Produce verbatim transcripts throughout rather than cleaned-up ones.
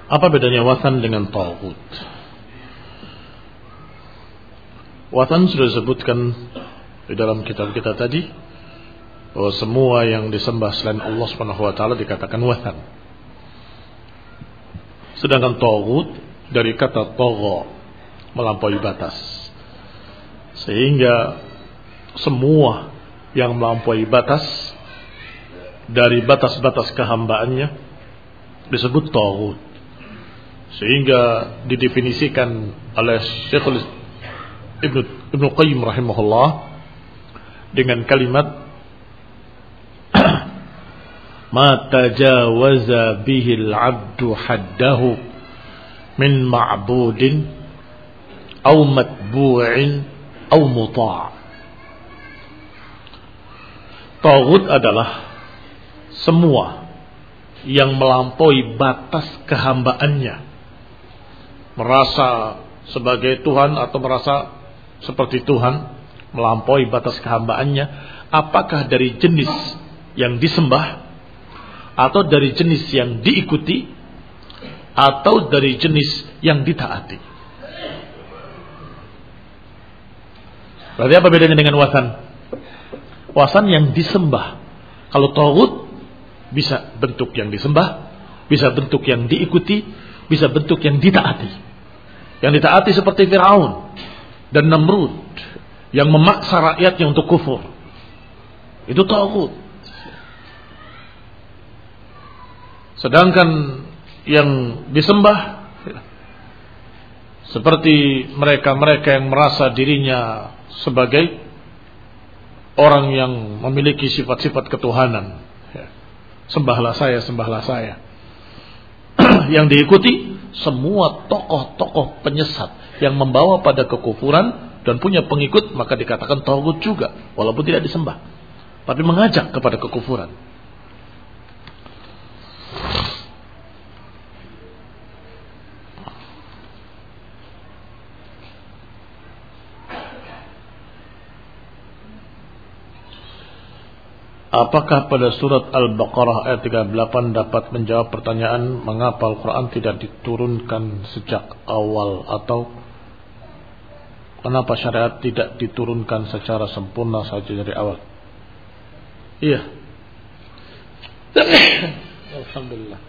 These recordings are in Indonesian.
Apa bedanya wathan dengan taghut? Wathan sudah disebutkan di dalam kitab kita tadi, bahwa semua yang disembah selain Allah Subhanahu wa taala dikatakan wathan. Sedangkan taghut dari kata tagha, melampaui batas. Sehingga semua yang melampaui batas dari batas-batas kehambaannya disebut taghut. Sehingga didefinisikan oleh Syekhul Ibnu Ibnu Qayyim rahimahullah dengan kalimat ma tajawaza bihi al-'abdu haddahu min ma'budin aw matbu'in aw muta'. Taghut adalah semua yang melampaui batas kehambaannya, merasa sebagai Tuhan atau merasa seperti Tuhan, melampaui batas kehambaannya, apakah dari jenis yang disembah atau dari jenis yang diikuti atau dari jenis yang ditaati. Berarti apa bedanya dengan wathan? Wathan yang disembah. Kalau taghut bisa bentuk yang disembah, bisa bentuk yang diikuti, bisa bentuk yang ditaati. Yang ditaati seperti Fir'aun dan Namrud yang memaksa rakyatnya untuk kufur. Itu taghut. Sedangkan yang disembah seperti mereka-mereka yang merasa dirinya sebagai orang yang memiliki sifat-sifat ketuhanan. Sembahlah saya, sembahlah saya. Yang diikuti semua tokoh-tokoh penyesat yang membawa pada kekufuran dan punya pengikut, maka dikatakan taghut juga, walaupun tidak disembah, tapi mengajak kepada kekufuran. Apakah pada surat Al-Baqarah ayat tiga puluh delapan dapat menjawab pertanyaan mengapa Al-Quran tidak diturunkan sejak awal, atau kenapa syariat tidak diturunkan secara sempurna saja dari awal? Iya. Alhamdulillah.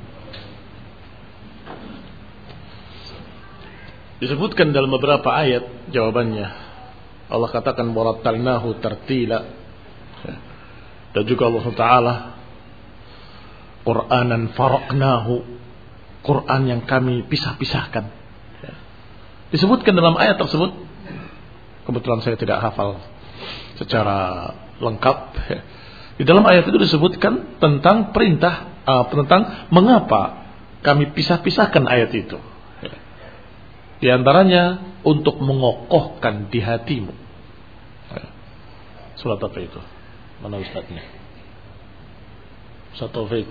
Disebutkan dalam beberapa ayat jawabannya. Allah katakan warattalnahu tartila. Dan juga Allah Ta'ala Qur'anan faraqnahu, Quran yang kami pisah-pisahkan. Disebutkan dalam ayat tersebut, kebetulan saya tidak hafal secara lengkap. Di dalam ayat itu disebutkan tentang perintah, uh, tentang mengapa kami pisah-pisahkan ayat itu. Di antaranya untuk mengokohkan di hatimu. Surat apa itu? Mana ustadznya? Ustaz Taufik.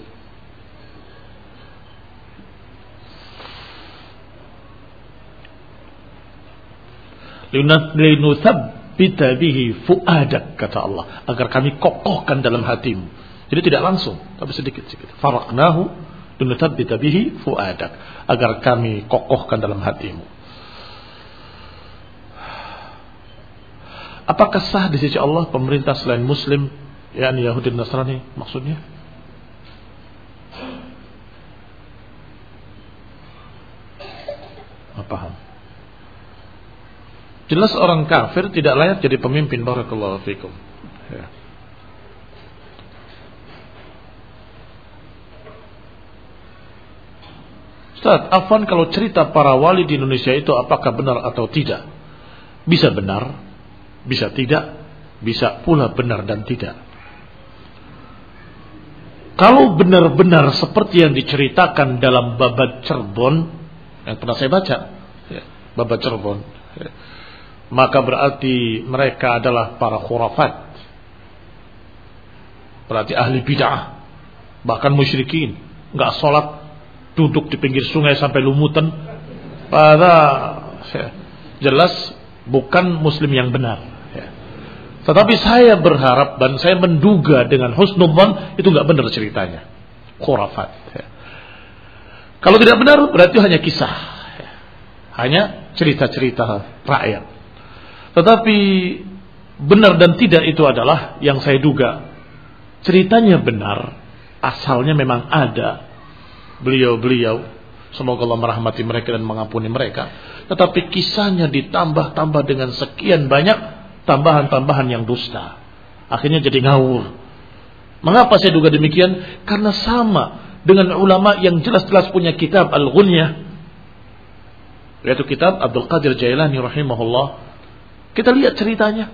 Linuthabbita bihi fuadak, kata Allah, agar kami kokohkan dalam hatimu. Jadi tidak langsung, tapi sedikit-sedikit. Faraqnahu linuthabbita bihi fuadak, agar kami kokohkan dalam hatimu. Apakah sah di sisi Allah pemerintah selain Muslim, yakni Yahudi dan Nasrani maksudnya? Apa paham? Jelas orang kafir tidak layak jadi pemimpin. Barakallahu fikum. Ya. Ustaz, afwan, kalau cerita para wali di Indonesia itu apakah benar atau tidak? Bisa benar, bisa tidak, bisa pula benar dan tidak. Kalau benar-benar seperti yang diceritakan dalam Babat Cirebon yang pernah saya baca, ya, Babat Cirebon, ya, maka berarti mereka adalah para khurafat, berarti ahli bid'ah, bahkan musyrikin, nggak sholat, duduk di pinggir sungai sampai lumutan. Pada ya, jelas bukan Muslim yang benar. Ya. Tetapi saya berharap dan saya menduga dengan husnudzan itu nggak benar ceritanya, khurafat. Ya. Kalau tidak benar berarti hanya kisah, hanya cerita-cerita rakyat. Tetapi benar dan tidak itu adalah yang saya duga. Ceritanya benar, asalnya memang ada beliau-beliau, semoga Allah merahmati mereka dan mengampuni mereka. Tetapi kisahnya ditambah-tambah dengan sekian banyak tambahan-tambahan yang dusta. Akhirnya jadi ngawur. Mengapa saya duga demikian? Karena sama dengan ulama yang jelas-jelas punya kitab Al-Ghunyah, yaitu kitab Abdul Qadir Jailani rahimahullah. Kita lihat ceritanya.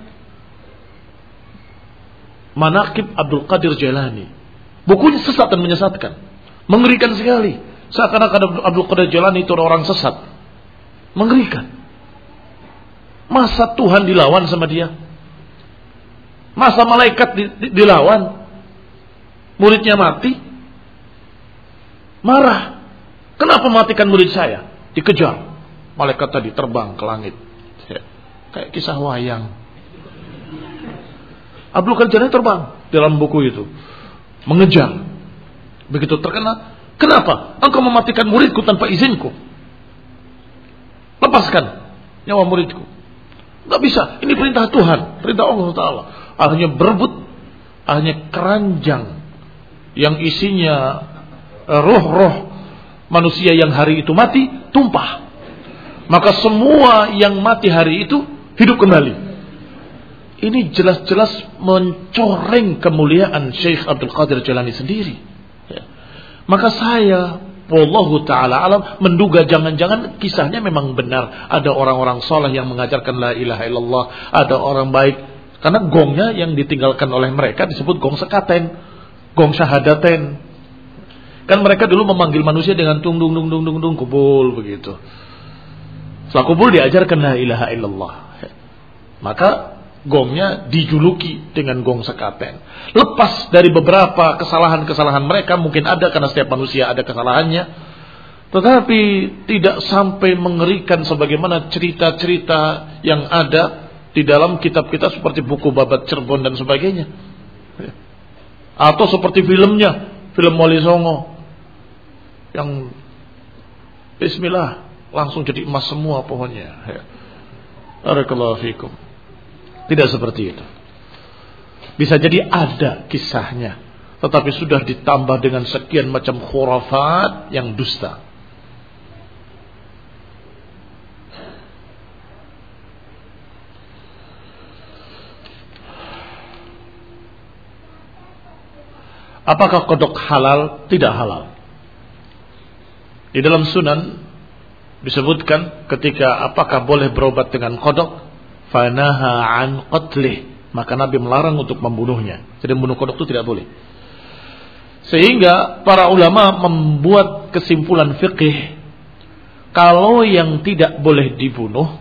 Manaqib Abdul Qadir Jailani. Bukunya sesat dan menyesatkan. Mengerikan sekali. Seakan-akan Abdul Qadir Jailani itu orang sesat. Mengerikan. Masa Tuhan dilawan sama dia? Masa malaikat dilawan? Muridnya mati? Marah. Kenapa matikan murid saya? Dikejar. Malaikat tadi terbang ke langit. Kayak kisah wayang. Abdul Qadir Jailani terbang dalam buku itu. Mengejar. Begitu terkena. Kenapa? Engkau mematikan muridku tanpa izinku. Lepaskan nyawa muridku. Gak bisa. Ini perintah Tuhan. Perintah Allah Ta'ala. Akhirnya berebut. Akhirnya keranjang yang isinya roh-roh manusia yang hari itu mati tumpah. Maka semua yang mati hari itu hidup kembali. Ini jelas-jelas mencoreng kemuliaan Syekh Abdul Qadir Jailani sendiri. Ya. Maka saya, wallahu ta'ala alam, menduga jangan-jangan kisahnya memang benar. Ada orang-orang soleh yang mengajarkan la ilaha illallah. Ada orang baik. Karena gongnya yang ditinggalkan oleh mereka disebut gong sekaten. Gong syahadaten. Kan mereka dulu memanggil manusia dengan tung dung dung dung dung dung kubul begitu. Setelah kubul diajarkan la ilaha illallah. Maka gongnya dijuluki dengan gong sekaten. Lepas dari beberapa kesalahan-kesalahan mereka, mungkin ada karena setiap manusia ada kesalahannya, tetapi tidak sampai mengerikan sebagaimana cerita-cerita yang ada di dalam kitab-kitab seperti buku Babat Cirebon dan sebagainya. Atau seperti filmnya, film Wali Songo yang bismillah langsung jadi emas semua pohonnya. Barakallahu fikum. Tidak seperti itu. Bisa jadi ada kisahnya, tetapi sudah ditambah dengan sekian macam khurafat yang dusta. Apakah kodok halal? Tidak halal. Di dalam sunan disebutkan ketika apakah boleh berobat dengan kodok, fanaha an qatlih, maka Nabi melarang untuk membunuhnya. Jadi membunuh kodok itu tidak boleh. Sehingga para ulama membuat kesimpulan fikih, kalau yang tidak boleh dibunuh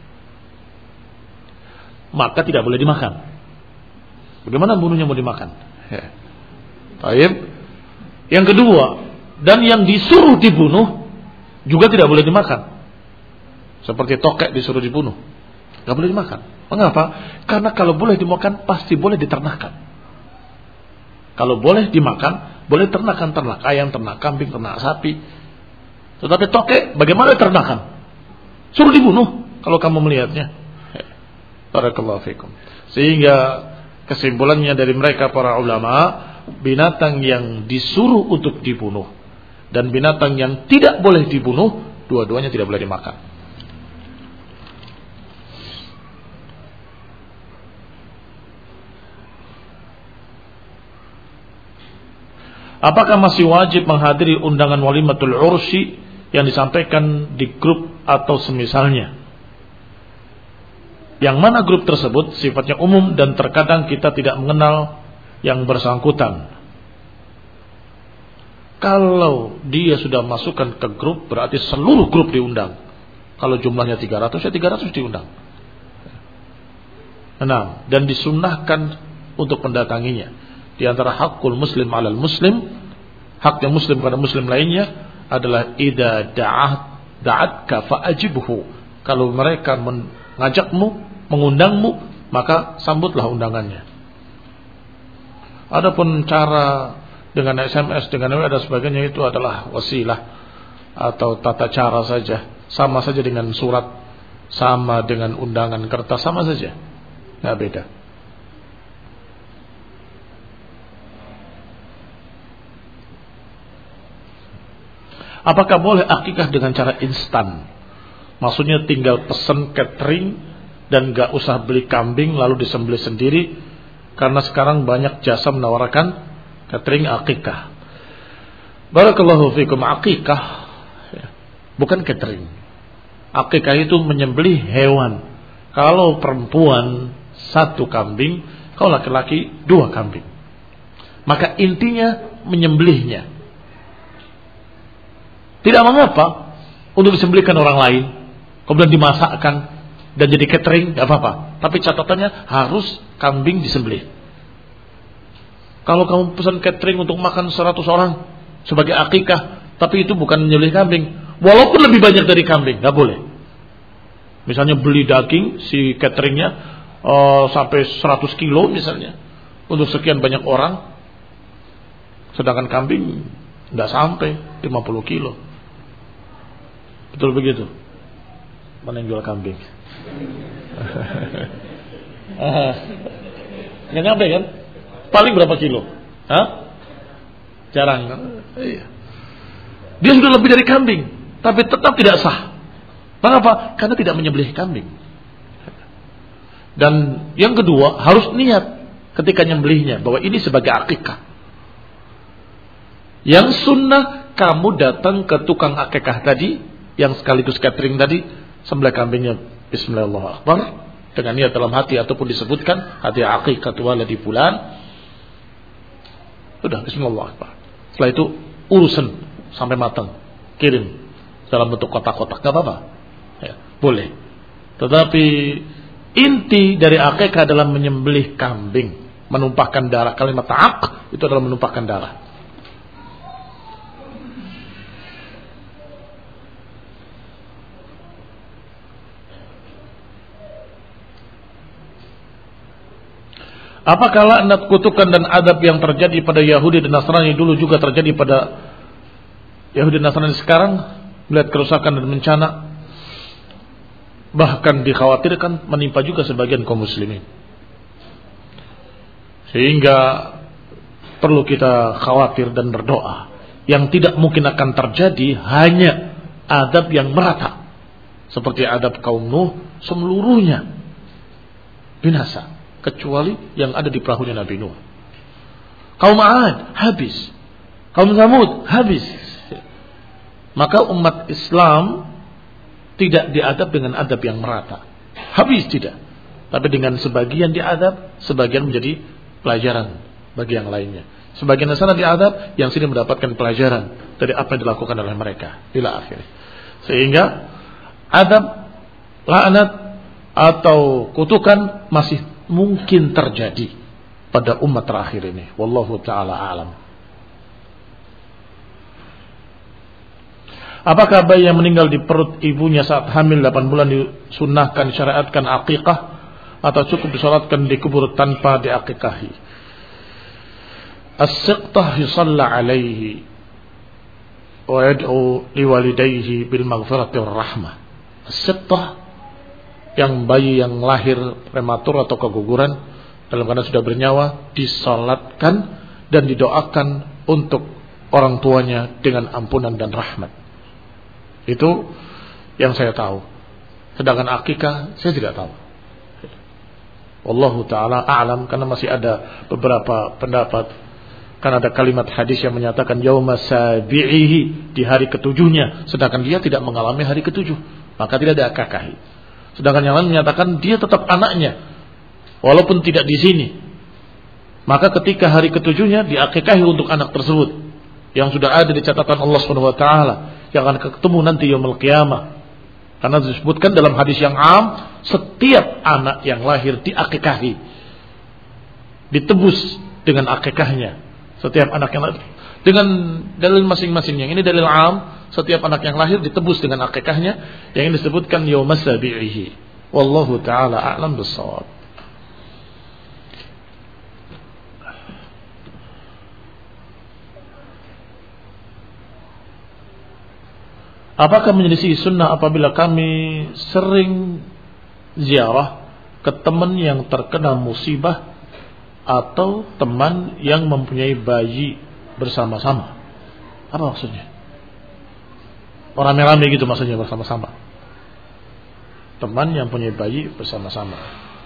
maka tidak boleh dimakan. Bagaimana bunuhnya mau dimakan? Ya. Baik. Yang kedua, dan yang disuruh dibunuh juga tidak boleh dimakan. Seperti tokek disuruh dibunuh, gak boleh dimakan. Mengapa? Karena kalau boleh dimakan pasti boleh diternakan. Kalau boleh dimakan, boleh ternakan ternak, ayam ternak, kambing ternak, sapi. Tetapi tokek bagaimana ternakan? Suruh dibunuh kalau kamu melihatnya. Barakallahu fikum. Sehingga kesimpulannya dari mereka para ulama, binatang yang disuruh untuk dibunuh dan binatang yang tidak boleh dibunuh, dua-duanya tidak boleh dimakan. Apakah masih wajib menghadiri undangan walimatul ursi yang disampaikan di grup atau semisalnya? Yang mana grup tersebut sifatnya umum dan terkadang kita tidak mengenal yang bersangkutan. Kalau dia sudah masukkan ke grup, berarti seluruh grup diundang. Kalau jumlahnya tiga ratus, ya tiga ratus diundang. Nah, dan disunnahkan untuk mendatanginya. Di antara hakul muslim alal muslim, haknya muslim kepada muslim lainnya adalah idza da'at da'atka fa'ajibhu. Kalau mereka mengajakmu, mengundangmu, maka sambutlah undangannya. Adapun cara dengan S M S, dengan W A dan sebagainya itu adalah wasilah atau tata cara saja, sama saja dengan surat, sama dengan undangan kertas, sama saja, nggak beda. Apakah boleh akikah dengan cara instan? Maksudnya tinggal pesen catering dan gak usah beli kambing lalu disembelih sendiri, karena sekarang banyak jasa menawarkan catering akikah. Barakallahu fikum, akikah bukan catering. Akikah itu menyembelih hewan. Kalau perempuan satu kambing, kalau laki-laki dua kambing. Maka intinya menyembelihnya. Tidak mengapa untuk disembelihkan orang lain, kemudian dimasakkan dan jadi catering, tidak apa-apa. Tapi catatannya harus kambing disembelih. Kalau kamu pesan catering untuk makan seratus orang sebagai akikah, tapi itu bukan menyembelih kambing, walaupun lebih banyak dari kambing, nggak boleh. Misalnya beli daging si cateringnya uh, sampai seratus kilo misalnya untuk sekian banyak orang, sedangkan kambing nggak sampai lima puluh kilo. Betul begitu? Mana yang jual kambing? Nggak nyampe kan? Paling berapa kilo? Hah? Jarang kan? Iya. Dia sudah lebih dari kambing, tapi tetap tidak sah. Mengapa? Karena tidak menyembelih kambing. Dan yang kedua, harus niat ketika nyembelihnya bahwa ini sebagai akikah. Yang sunnah, kamu datang ke tukang akikah tadi, yang sekaligus catering tadi, sembelih kambingnya bismillahirrahmanirrahim dengan niat dalam hati ataupun disebutkan hati akikah waladi fulan. Sudah bismillahirrahmanirrahim. Setelah itu urusan sampai matang, kirim dalam bentuk kotak-kotak, enggak apa-apa. Ya, boleh. Tetapi inti dari akikah adalah menyembelih kambing, menumpahkan darah. Kalimat ta'aq itu adalah menumpahkan darah. Apakah laknat, kutukan dan adab yang terjadi pada Yahudi dan Nasrani dulu juga terjadi pada Yahudi dan Nasrani sekarang? Melihat kerusakan dan bencana, bahkan dikhawatirkan menimpa juga sebagian kaum muslimin. Sehingga perlu kita khawatir dan berdoa. Yang tidak mungkin akan terjadi hanya adab yang merata, seperti adab kaum Nuh, seluruhnya binasa, kecuali yang ada di perahunya Nabi Nuh. Kaum Ad habis, kaum Samud habis. Maka umat Islam tidak diadab dengan adab yang merata, habis tidak. Tapi dengan sebagian diadab, sebagian menjadi pelajaran bagi yang lainnya. Sebagian sana diadab, yang sini mendapatkan pelajaran dari apa yang dilakukan oleh mereka ila akhir. Sehingga adab, laknat atau kutukan masih mungkin terjadi pada umat terakhir ini. Wallahu ta'ala a'lam. Apakah bayi yang meninggal di perut ibunya saat hamil delapan bulan disunnahkan syariatkan akikah, atau cukup disolatkan di kubur tanpa diakikahi? As-siqtah yusalla alaihi wa yad'u liwalidayhi bil maghfirati war rahmah. As-siqtah, yang bayi yang lahir prematur atau keguguran dalam keadaan sudah bernyawa, disolatkan dan didoakan untuk orang tuanya dengan ampunan dan rahmat. Itu yang saya tahu. Sedangkan akikah saya tidak tahu. Wallahu ta'ala a'lam, karena masih ada beberapa pendapat. Karena ada kalimat hadis yang menyatakan yauma sabi'ihi, di hari ketujuhnya, sedangkan dia tidak mengalami hari ketujuh, maka tidak ada akikahi. Sedangkan yang lain menyatakan dia tetap anaknya walaupun tidak di sini, maka ketika hari ketujuhnya diakikahi untuk anak tersebut yang sudah ada di catatan Allah Subhanahu wa taala, yang akan ketemu nanti yaumul qiyamah. Karena disebutkan dalam hadis yang am, setiap anak yang lahir diakikahi, ditebus dengan akikahnya. Setiap anak yang lahir dengan dalil masing-masing. Yang ini dalil am, setiap anak yang lahir ditebus dengan akikahnya. Yang ini disebutkan yaumas sabi'ihi. Wallahu ta'ala a'lam bissawab. apakah menyelisih sunnah apabila kami sering ziarah ke teman yang terkena musibah atau teman yang mempunyai bayi bersama-sama? Apa maksudnya? Orang rame-rame gitu maksudnya, bersama-sama. Teman yang punya bayi bersama-sama.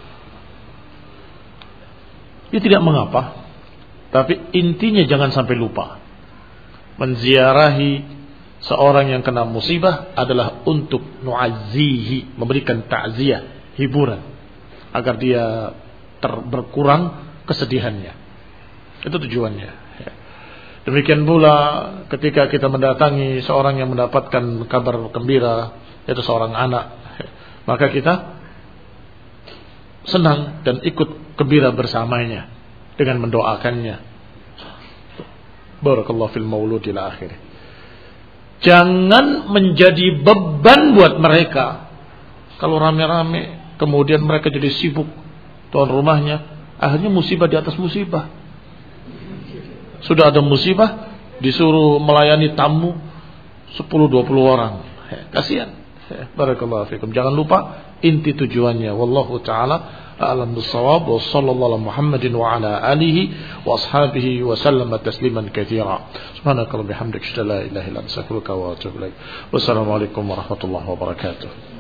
Ya tidak mengapa, tapi intinya jangan sampai lupa. Menziarahi seorang yang kena musibah adalah untuk nu'azzihi, memberikan ta'ziyah, hiburan, agar dia ter- berkurang kesedihannya. Itu tujuannya. Demikian pula ketika kita mendatangi seorang yang mendapatkan kabar gembira, yaitu seorang anak, maka kita senang dan ikut gembira bersamanya dengan mendoakannya. Barakallahu fil maulud ila akhir. Jangan menjadi beban buat mereka. Kalau rame-rame kemudian mereka jadi sibuk tuan rumahnya, akhirnya musibah di atas musibah. Sudah ada musibah, disuruh melayani tamu sepuluh dua puluh orang. Kasihan. Barakallahu fikum. Jangan lupa inti tujuannya. Wallahu taala a'lam bissawab. Wa sallallahu ala Muhammadin wa ala alihi wa ashabihi wa sallama tasliman katsira. Subhanakallahumma bihamdika, la ilaha illa anta, astaghfiruka wa atubu ilaik. Wassalamualaikum warahmatullahi wabarakatuh.